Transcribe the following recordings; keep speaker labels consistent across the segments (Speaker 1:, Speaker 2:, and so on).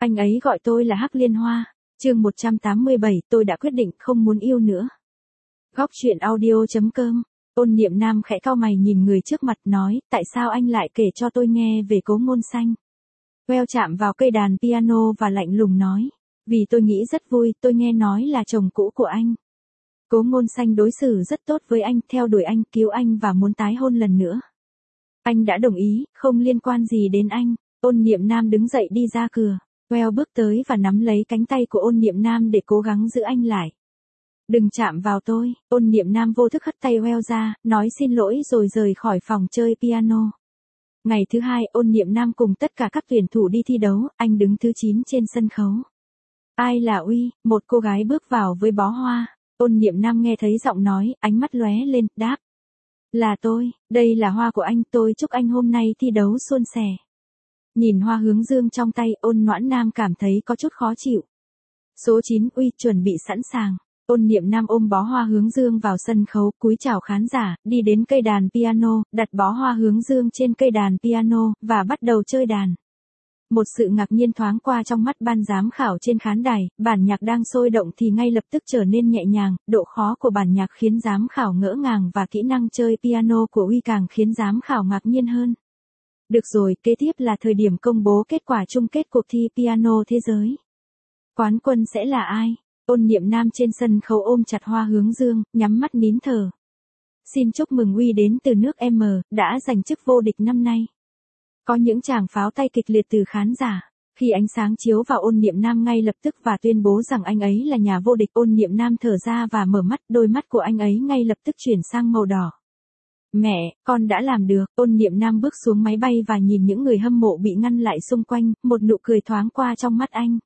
Speaker 1: Anh ấy gọi tôi là Hắc Liên Hoa. Chương 187, tôi đã quyết định không muốn yêu nữa. Góc truyện audio.com. Ôn Niệm Nam khẽ cau mày nhìn người trước mặt nói, tại sao anh lại kể cho tôi nghe về Cố Ngôn Xanh? Well chạm vào cây đàn piano và lạnh lùng nói, vì tôi nghĩ rất vui, tôi nghe nói là chồng cũ của anh. Cố Ngôn Xanh đối xử rất tốt với anh, theo đuổi anh, cứu anh và muốn tái hôn lần nữa. Anh đã đồng ý, không liên quan gì đến anh. Ôn Niệm Nam đứng dậy đi ra cửa. Well bước tới và nắm lấy cánh tay của Ôn Niệm Nam để cố gắng giữ anh lại. Đừng chạm vào tôi. Ôn Niệm Nam vô thức hất tay Well ra, nói xin lỗi rồi rời khỏi phòng chơi piano. Ngày thứ hai, Ôn Niệm Nam cùng tất cả các tuyển thủ đi thi đấu, anh đứng thứ 9 trên sân khấu. Ai là Uy? Một cô gái bước vào với bó hoa. Ôn Niệm Nam nghe thấy giọng nói, ánh mắt lóe lên, đáp. Là tôi, đây là hoa của anh, tôi chúc anh hôm nay thi đấu suôn sẻ. Nhìn hoa hướng dương trong tay, Ôn Noãn Nam cảm thấy có chút khó chịu. Số 9, Uy, chuẩn bị sẵn sàng. Ôn Niệm Nam ôm bó hoa hướng dương vào sân khấu, cúi chào khán giả, đi đến cây đàn piano, đặt bó hoa hướng dương trên cây đàn piano, và bắt đầu chơi đàn. Một sự ngạc nhiên thoáng qua trong mắt ban giám khảo trên khán đài, bản nhạc đang sôi động thì ngay lập tức trở nên nhẹ nhàng, độ khó của bản nhạc khiến giám khảo ngỡ ngàng và kỹ năng chơi piano của Uy càng khiến giám khảo ngạc nhiên hơn. Được rồi, kế tiếp là thời điểm công bố kết quả chung kết cuộc thi piano thế giới. Quán quân sẽ là ai? Ôn Niệm Nam trên sân khấu ôm chặt hoa hướng dương, nhắm mắt nín thở. Xin chúc mừng Uy đến từ nước M, đã giành chức vô địch năm nay. Có những tràng pháo tay kịch liệt từ khán giả. Khi ánh sáng chiếu vào Ôn Niệm Nam ngay lập tức và tuyên bố rằng anh ấy là nhà vô địch, Ôn Niệm Nam thở ra và mở mắt, đôi mắt của anh ấy ngay lập tức chuyển sang màu đỏ. Mẹ, con đã làm được. Ôn Niệm Nam bước xuống máy bay và nhìn những người hâm mộ bị ngăn lại xung quanh, một nụ cười thoáng qua trong mắt anh.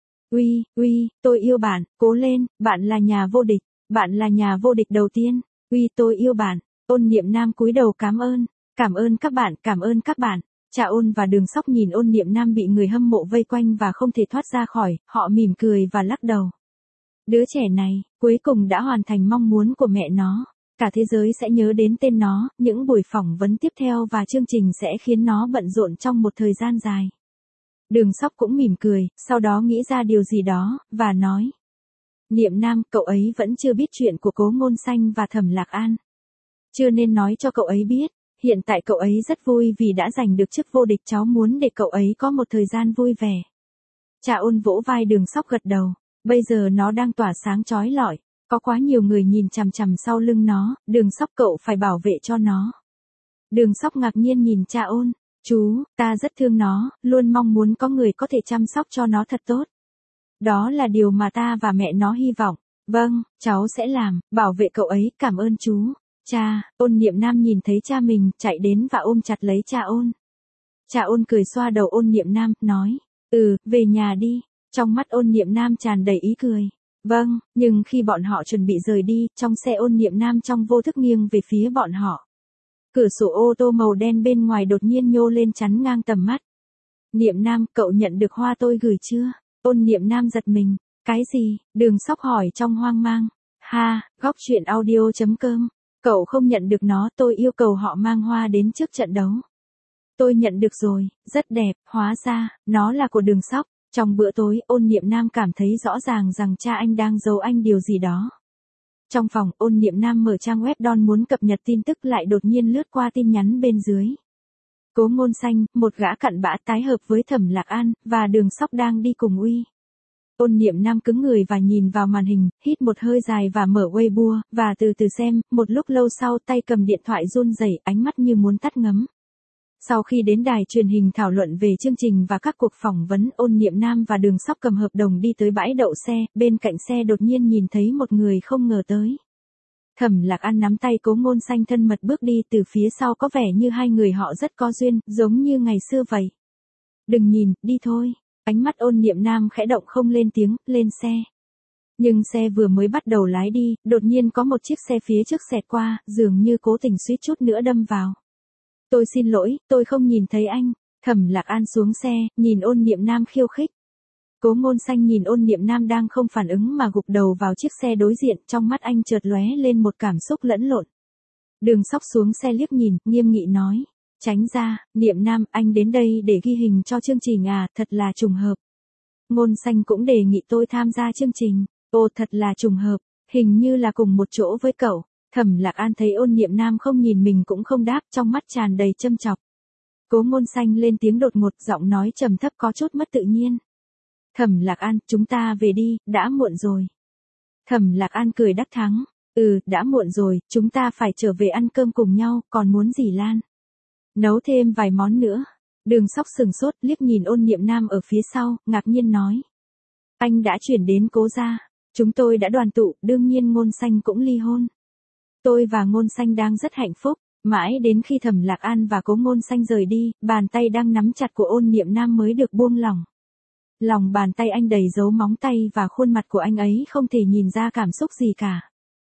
Speaker 1: Uy, Uy, tôi yêu bạn, cố lên, bạn là nhà vô địch, bạn là nhà vô địch đầu tiên. Uy, tôi yêu bạn. Ôn Niệm Nam cúi đầu cảm ơn các bạn, cảm ơn các bạn. Cha Ôn và Đường Sóc nhìn Ôn Niệm Nam bị người hâm mộ vây quanh và không thể thoát ra khỏi, họ mỉm cười và lắc đầu. Đứa trẻ này, cuối cùng đã hoàn thành mong muốn của mẹ nó. Cả thế giới sẽ nhớ đến tên nó, những buổi phỏng vấn tiếp theo và chương trình sẽ khiến nó bận rộn trong một thời gian dài. Đường Sóc cũng mỉm cười, sau đó nghĩ ra điều gì đó, và nói. Niệm Nam, cậu ấy vẫn chưa biết chuyện của Cố Ngôn Xanh và Thẩm Lạc An. Chưa nên nói cho cậu ấy biết, hiện tại cậu ấy rất vui vì đã giành được chức vô địch, cháu muốn để cậu ấy có một thời gian vui vẻ. Cha Ôn vỗ vai Đường Sóc gật đầu, bây giờ nó đang tỏa sáng chói lọi. Có quá nhiều người nhìn chằm chằm sau lưng nó, Đường Sóc cậu phải bảo vệ cho nó. Đường Sóc ngạc nhiên nhìn cha Ôn, chú, ta rất thương nó, luôn mong muốn có người có thể chăm sóc cho nó thật tốt. Đó là điều mà ta và mẹ nó hy vọng. Vâng, cháu sẽ làm, bảo vệ cậu ấy, cảm ơn chú. Cha, Ôn Niệm Nam nhìn thấy cha mình, chạy đến và ôm chặt lấy cha Ôn. Cha Ôn cười xoa đầu Ôn Niệm Nam, nói, về nhà đi. Trong mắt Ôn Niệm Nam tràn đầy ý cười. Vâng, nhưng khi bọn họ chuẩn bị rời đi, trong xe Ôn Niệm Nam trong vô thức nghiêng về phía bọn họ. Cửa sổ ô tô màu đen bên ngoài đột nhiên nhô lên chắn ngang tầm mắt. Niệm Nam, cậu nhận được hoa tôi gửi chưa? Ôn Niệm Nam giật mình. Cái gì? Đường Sóc hỏi trong hoang mang. Ha, góc truyện audio.com. Cậu không nhận được nó, tôi yêu cầu họ mang hoa đến trước trận đấu. Tôi nhận được rồi, rất đẹp, hóa ra, nó là của Đường Sóc. Trong bữa tối, Ôn Niệm Nam cảm thấy rõ ràng rằng cha anh đang giấu anh điều gì đó. Trong phòng, Ôn Niệm Nam mở trang web Don muốn cập nhật tin tức lại đột nhiên lướt qua tin nhắn bên dưới. Cố Ngôn Xanh, một gã cặn bã tái hợp với Thẩm Lạc An, và Đường Sóc đang đi cùng Uy. Ôn Niệm Nam cứng người và nhìn vào màn hình, hít một hơi dài và mở Weibo, và từ từ xem, một lúc lâu sau tay cầm điện thoại run rẩy, ánh mắt như muốn tắt ngấm. Sau khi đến đài truyền hình thảo luận về chương trình và các cuộc phỏng vấn, Ôn Niệm Nam và Đường Sóc cầm hợp đồng đi tới bãi đậu xe, bên cạnh xe đột nhiên nhìn thấy một người không ngờ tới. Thẩm Lạc An nắm tay Cố Ngôn Xanh thân mật bước đi từ phía sau, có vẻ như hai người họ rất có duyên, giống như ngày xưa vậy. Đừng nhìn, đi thôi. Ánh mắt Ôn Niệm Nam khẽ động không lên tiếng, lên xe. Nhưng xe vừa mới bắt đầu lái đi, đột nhiên có một chiếc xe phía trước xẹt qua, dường như cố tình suýt chút nữa đâm vào. Tôi xin lỗi, tôi không nhìn thấy anh. Thẩm Lạc An xuống xe, nhìn Ôn Niệm Nam khiêu khích. Cố Ngôn Xanh nhìn Ôn Niệm Nam đang không phản ứng mà gục đầu vào chiếc xe đối diện, trong mắt anh chợt lóe lên một cảm xúc lẫn lộn. Đường Sóc xuống xe liếc nhìn, nghiêm nghị nói. Tránh ra, Niệm Nam, anh đến đây để ghi hình cho chương trình à, thật là trùng hợp. Ngôn Xanh cũng đề nghị tôi tham gia chương trình. Ô thật là trùng hợp, hình như là cùng một chỗ với cậu. Thẩm Lạc An thấy Ôn Niệm Nam không nhìn mình cũng không đáp, trong mắt tràn đầy châm chọc. Cố Ngôn Xanh lên tiếng đột ngột, giọng nói trầm thấp có chút mất tự nhiên. Thẩm Lạc An, chúng ta về đi, đã muộn rồi. Thẩm Lạc An cười đắc thắng. Đã muộn rồi, chúng ta phải trở về ăn cơm cùng nhau, còn muốn gì Lan? Nấu thêm vài món nữa. Đường Sóc sừng sốt, liếc nhìn Ôn Niệm Nam ở phía sau, ngạc nhiên nói. Anh đã chuyển đến Cố gia. Chúng tôi đã đoàn tụ, đương nhiên Ngôn Xanh cũng ly hôn. Tôi và Ngôn Xanh đang rất hạnh phúc, mãi đến khi Thẩm Lạc An và Cố Ngôn Xanh rời đi, bàn tay đang nắm chặt của Ôn Niệm Nam mới được buông lỏng. Lòng bàn tay anh đầy dấu móng tay và khuôn mặt của anh ấy không thể nhìn ra cảm xúc gì cả.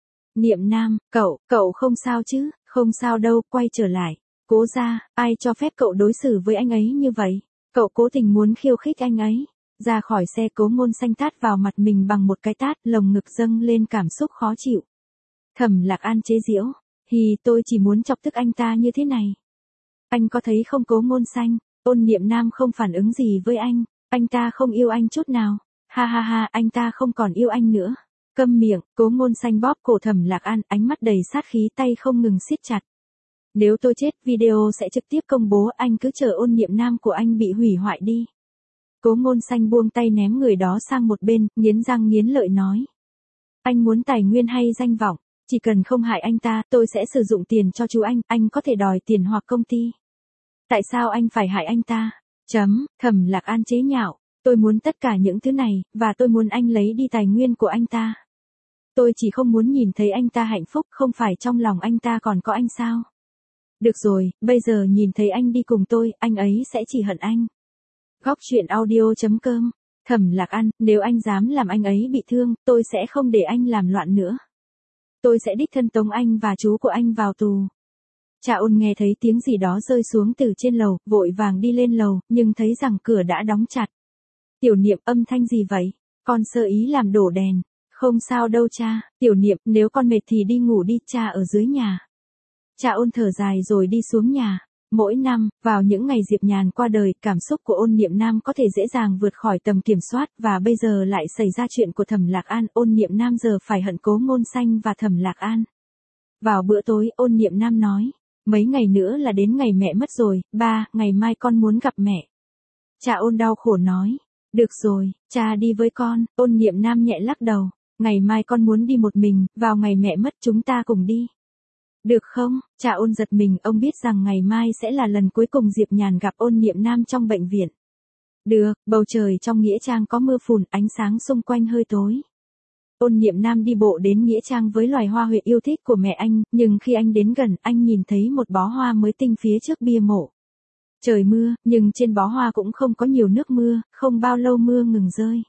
Speaker 1: Niệm Nam, cậu không sao chứ? Không sao đâu, quay trở lại. Cố gia, ai cho phép cậu đối xử với anh ấy như vậy? Cậu cố tình muốn khiêu khích anh ấy. Ra khỏi xe, Cố Ngôn Xanh tát vào mặt mình bằng một cái tát, lồng ngực dâng lên cảm xúc khó chịu. Thẩm Lạc An chế giễu. Tôi chỉ muốn chọc tức anh ta như thế này. Anh có thấy không Cố Ngôn Xanh? Ôn Niệm Nam không phản ứng gì với anh ta không yêu anh chút nào. Ha ha ha, anh ta không còn yêu anh nữa. Câm miệng, Cố Ngôn Xanh bóp cổ Thẩm Lạc An, ánh mắt đầy sát khí, tay không ngừng siết chặt. Nếu tôi chết, video sẽ trực tiếp công bố, anh cứ chờ Ôn Niệm Nam của anh bị hủy hoại đi. Cố Ngôn Xanh buông tay ném người đó sang một bên, nghiến răng nghiến lợi nói. Anh muốn tài nguyên hay danh vọng? Chỉ cần không hại anh ta, tôi sẽ sử dụng tiền cho chú anh có thể đòi tiền hoặc công ty. Tại sao anh phải hại anh ta? Thẩm Lạc An chế nhạo. Tôi muốn tất cả những thứ này, và tôi muốn anh lấy đi tài nguyên của anh ta. Tôi chỉ không muốn nhìn thấy anh ta hạnh phúc, không phải trong lòng anh ta còn có anh sao? Được rồi, bây giờ nhìn thấy anh đi cùng tôi, anh ấy sẽ chỉ hận anh. Góc truyện audio.com. Thẩm Lạc An, nếu anh dám làm anh ấy bị thương, tôi sẽ không để anh làm loạn nữa. Tôi sẽ đích thân tống anh và chú của anh vào tù. Cha Ôn nghe thấy tiếng gì đó rơi xuống từ trên lầu, vội vàng đi lên lầu, nhưng thấy rằng cửa đã đóng chặt. Tiểu Niệm, âm thanh gì vậy? Con sơ ý làm đổ đèn. Không sao đâu cha. Tiểu Niệm, nếu con mệt thì đi ngủ đi, cha ở dưới nhà. Cha Ôn thở dài rồi đi xuống nhà. Mỗi năm, vào những ngày Diệp Nhàn qua đời, cảm xúc của Ôn Niệm Nam có thể dễ dàng vượt khỏi tầm kiểm soát, và bây giờ lại xảy ra chuyện của Thẩm Lạc An, Ôn Niệm Nam giờ phải hận Cố Ngôn Xanh và Thẩm Lạc An. Vào bữa tối, Ôn Niệm Nam nói, mấy ngày nữa là đến ngày mẹ mất rồi, ba, ngày mai con muốn gặp mẹ. Cha Ôn đau khổ nói, được rồi, cha đi với con. Ôn Niệm Nam nhẹ lắc đầu, ngày mai con muốn đi một mình, vào ngày mẹ mất chúng ta cùng đi. Được không? Cha Ôn giật mình, ông biết rằng ngày mai sẽ là lần cuối cùng Diệp Nhàn gặp Ôn Niệm Nam trong bệnh viện. Được, bầu trời trong nghĩa trang có mưa phùn, ánh sáng xung quanh hơi tối. Ôn Niệm Nam đi bộ đến nghĩa trang với loài hoa huệ yêu thích của mẹ anh, nhưng khi anh đến gần, anh nhìn thấy một bó hoa mới tinh phía trước bia mộ. Trời mưa, nhưng trên bó hoa cũng không có nhiều nước mưa, không bao lâu mưa ngừng rơi.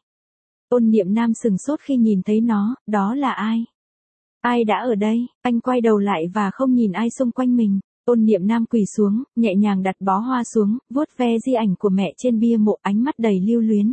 Speaker 1: Ôn Niệm Nam sừng sốt khi nhìn thấy nó, đó là ai? Ai đã ở đây? Anh quay đầu lại và không nhìn ai xung quanh mình. Ôn Niệm Nam quỳ xuống, nhẹ nhàng đặt bó hoa xuống, vuốt ve di ảnh của mẹ trên bia mộ, ánh mắt đầy lưu luyến.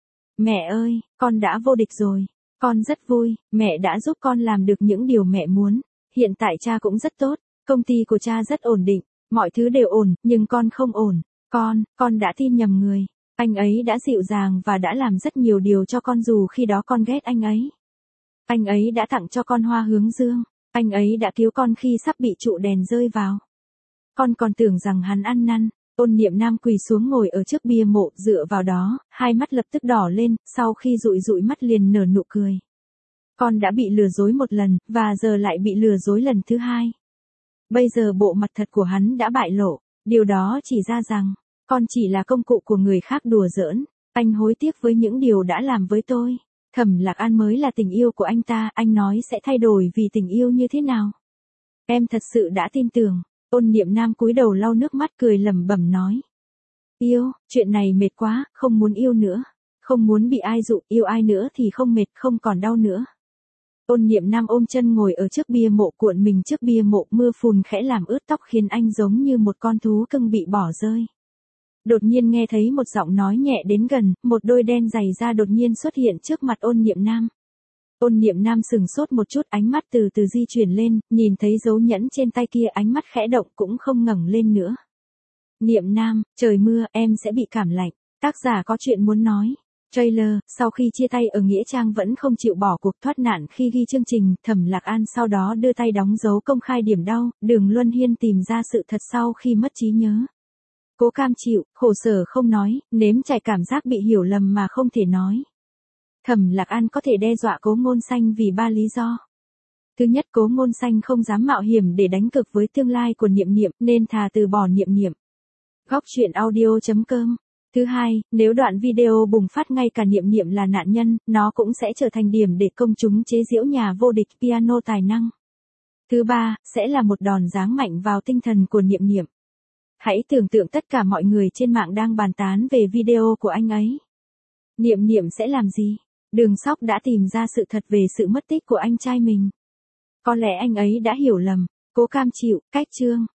Speaker 1: Mẹ ơi, con đã vô địch rồi. Con rất vui, mẹ đã giúp con làm được những điều mẹ muốn. Hiện tại cha cũng rất tốt, công ty của cha rất ổn định, mọi thứ đều ổn, nhưng con không ổn. Con đã tin nhầm người. Anh ấy đã dịu dàng và đã làm rất nhiều điều cho con dù khi đó con ghét anh ấy. Anh ấy đã tặng cho con hoa hướng dương. Anh ấy đã cứu con khi sắp bị trụ đèn rơi vào. Con còn tưởng rằng hắn ăn năn. Ôn Niệm Nam quỳ xuống ngồi ở trước bia mộ, dựa vào đó, hai mắt lập tức đỏ lên, sau khi dụi dụi mắt liền nở nụ cười. Con đã bị lừa dối một lần, và giờ lại bị lừa dối lần thứ hai. Bây giờ bộ mặt thật của hắn đã bại lộ, điều đó chỉ ra rằng, con chỉ là công cụ của người khác đùa giỡn. Anh hối tiếc với những điều đã làm với tôi. Thẩm Lạc An mới là tình yêu của anh ta, anh nói sẽ thay đổi vì tình yêu như thế nào? Em thật sự đã tin tưởng. Ôn Niệm Nam cúi đầu lau nước mắt cười lẩm bẩm nói. Yêu, chuyện này mệt quá, không muốn yêu nữa. Không muốn bị ai dụ, yêu ai nữa thì không mệt, không còn đau nữa. Ôn Niệm Nam ôm chân ngồi ở trước bia mộ, cuộn mình trước bia mộ, mưa phùn khẽ làm ướt tóc khiến anh giống như một con thú cưng bị bỏ rơi. Đột nhiên nghe thấy một giọng nói nhẹ đến gần, một đôi đen dày da đột nhiên xuất hiện trước mặt Ôn Niệm Nam. Ôn Niệm Nam sừng sốt một chút, ánh mắt từ từ di chuyển lên, nhìn thấy dấu nhẫn trên tay kia, ánh mắt khẽ động cũng không ngẩng lên nữa. Niệm Nam, trời mưa, em sẽ bị cảm lạnh. Tác giả có chuyện muốn nói. Trailer, sau khi chia tay ở Nghĩa Trang vẫn không chịu bỏ cuộc thoát nạn khi ghi chương trình, Thẩm Lạc An sau đó đưa tay đóng dấu công khai điểm đau, Đường Luân Hiên tìm ra sự thật sau khi mất trí nhớ. Cố cam chịu, khổ sở không nói, nếm trải cảm giác bị hiểu lầm mà không thể nói. Thẩm Lạc An có thể đe dọa Cố Ngôn Xanh vì 3 lý do. Thứ nhất, Cố Ngôn Xanh không dám mạo hiểm để đánh cược với tương lai của Niệm Niệm nên thà từ bỏ Niệm Niệm. Góc truyện audio.com. Thứ hai, nếu đoạn video bùng phát ngay cả Niệm Niệm là nạn nhân, nó cũng sẽ trở thành điểm để công chúng chế giễu nhà vô địch piano tài năng. Thứ ba, sẽ là một đòn giáng mạnh vào tinh thần của Niệm Niệm. Hãy tưởng tượng tất cả mọi người trên mạng đang bàn tán về video của anh ấy. Niệm Niệm sẽ làm gì? Đường Sóc đã tìm ra sự thật về sự mất tích của anh trai mình. Có lẽ anh ấy đã hiểu lầm. Cố cam chịu, cách chương.